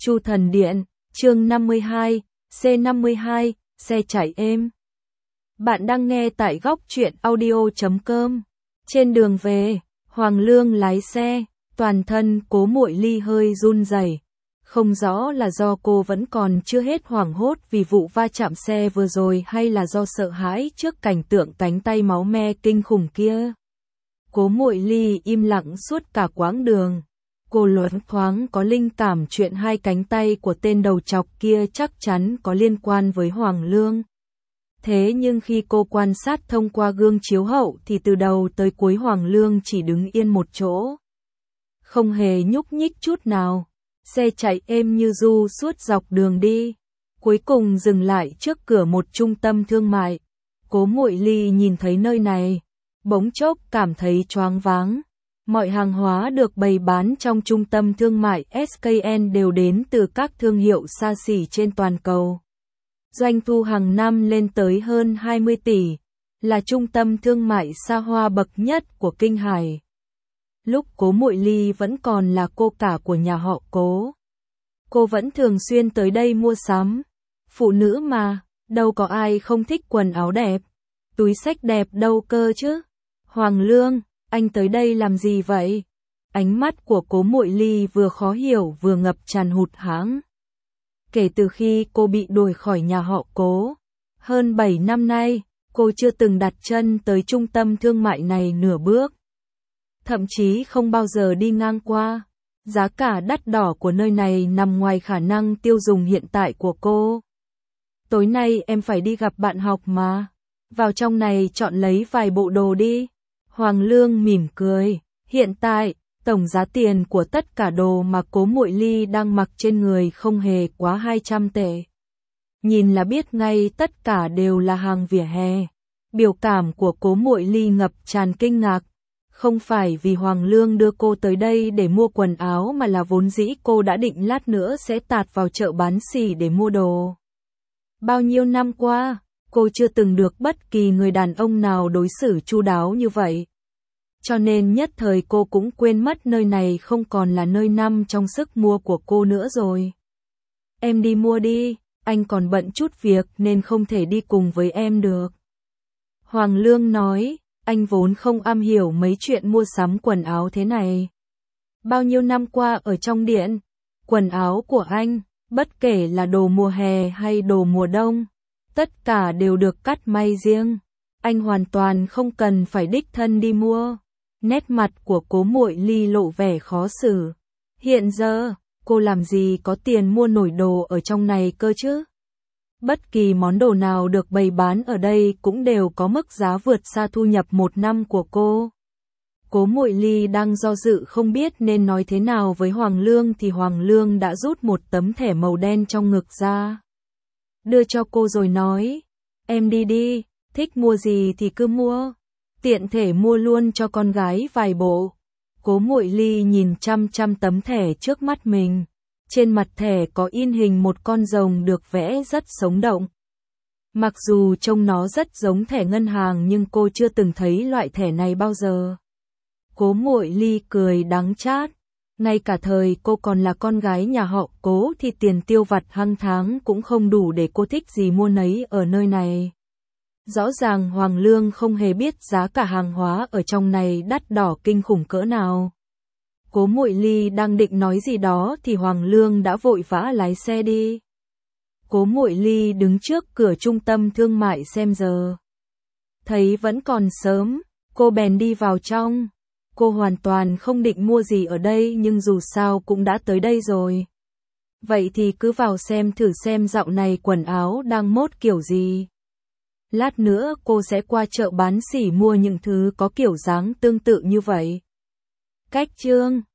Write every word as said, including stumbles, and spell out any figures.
Chu Thần Điện, chương năm mươi hai, C năm mươi hai, xe chạy êm. Bạn đang nghe tại góc truyện audio chấm com. Trên đường về, Hoàng Lương lái xe, toàn thân Cố Muội Ly hơi run rẩy. Không rõ là do cô vẫn còn chưa hết hoảng hốt vì vụ va chạm xe vừa rồi hay là do sợ hãi trước cảnh tượng cánh tay máu me kinh khủng kia. Cố Muội Ly im lặng suốt cả quãng đường. Cô loáng thoáng có linh cảm chuyện hai cánh tay của tên đầu trọc kia chắc chắn có liên quan với Hoàng Lương. Thế nhưng khi cô quan sát thông qua gương chiếu hậu thì từ đầu tới cuối Hoàng Lương chỉ đứng yên một chỗ. Không hề nhúc nhích chút nào. Xe chạy êm như ru suốt dọc đường đi. Cuối cùng dừng lại trước cửa một trung tâm thương mại. Cố Muội Ly nhìn thấy nơi này, bỗng chốc cảm thấy choáng váng. Mọi hàng hóa được bày bán trong trung tâm thương mại ét ca en đều đến từ các thương hiệu xa xỉ trên toàn cầu. Doanh thu hàng năm lên tới hơn hai mươi tỷ, là trung tâm thương mại xa hoa bậc nhất của Kinh Hải. Lúc Cố Muội Ly vẫn còn là cô cả của nhà họ Cố, cô vẫn thường xuyên tới đây mua sắm. Phụ nữ mà, đâu có ai không thích quần áo đẹp, túi xách đẹp đâu cơ chứ. Hoàng Lương, anh tới đây làm gì vậy? Ánh mắt của Cố Muội Ly vừa khó hiểu vừa ngập tràn hụt hẫng. Kể từ khi cô bị đuổi khỏi nhà họ Cố, hơn bảy năm nay, cô chưa từng đặt chân tới trung tâm thương mại này nửa bước. Thậm chí không bao giờ đi ngang qua. Giá cả đắt đỏ của nơi này nằm ngoài khả năng tiêu dùng hiện tại của cô. Tối nay em phải đi gặp bạn học mà. Vào trong này chọn lấy vài bộ đồ đi. Hoàng Lương mỉm cười. Hiện tại, tổng giá tiền của tất cả đồ mà Cố Muội Ly đang mặc trên người không hề quá hai trăm tệ. Nhìn là biết ngay tất cả đều là hàng vỉa hè. Biểu cảm của Cố Muội Ly ngập tràn kinh ngạc. Không phải vì Hoàng Lương đưa cô tới đây để mua quần áo mà là vốn dĩ cô đã định lát nữa sẽ tạt vào chợ bán xỉ để mua đồ. Bao nhiêu năm qua, cô chưa từng được bất kỳ người đàn ông nào đối xử chu đáo như vậy. Cho nên nhất thời cô cũng quên mất nơi này không còn là nơi nằm trong sức mua của cô nữa rồi. Em đi mua đi, anh còn bận chút việc nên không thể đi cùng với em được. Hoàng Lương nói, anh vốn không am hiểu mấy chuyện mua sắm quần áo thế này. Bao nhiêu năm qua ở trong điện, quần áo của anh, bất kể là đồ mùa hè hay đồ mùa đông, tất cả đều được cắt may riêng. Anh hoàn toàn không cần phải đích thân đi mua. Nét mặt của Cố Muội Ly lộ vẻ khó xử. Hiện giờ, cô làm gì có tiền mua nổi đồ ở trong này cơ chứ? Bất kỳ món đồ nào được bày bán ở đây cũng đều có mức giá vượt xa thu nhập một năm của cô. Cố Muội Ly đang do dự không biết nên nói thế nào với Hoàng Lương thì Hoàng Lương đã rút một tấm thẻ màu đen trong ngực ra. Đưa cho cô rồi nói, em đi đi, thích mua gì thì cứ mua. Tiện thể mua luôn cho con gái vài bộ. Cố Muội Ly nhìn chăm chăm tấm thẻ trước mắt mình. Trên mặt thẻ có in hình một con rồng được vẽ rất sống động. Mặc dù trông nó rất giống thẻ ngân hàng nhưng cô chưa từng thấy loại thẻ này bao giờ. Cố Muội Ly cười đắng chát. Ngay cả thời cô còn là con gái nhà họ Cố thì tiền tiêu vặt hàng tháng cũng không đủ để cô thích gì mua nấy ở nơi này. Rõ ràng Hoàng Lương không hề biết giá cả hàng hóa ở trong này đắt đỏ kinh khủng cỡ nào. Cố Muội Ly đang định nói gì đó thì Hoàng Lương đã vội vã lái xe đi. Cố Muội Ly đứng trước cửa trung tâm thương mại xem giờ. Thấy vẫn còn sớm, cô bèn đi vào trong. Cô hoàn toàn không định mua gì ở đây nhưng dù sao cũng đã tới đây rồi. Vậy thì cứ vào xem thử xem dạo này quần áo đang mốt kiểu gì. Lát nữa cô sẽ qua chợ bán xỉ mua những thứ có kiểu dáng tương tự như vậy. Cách chương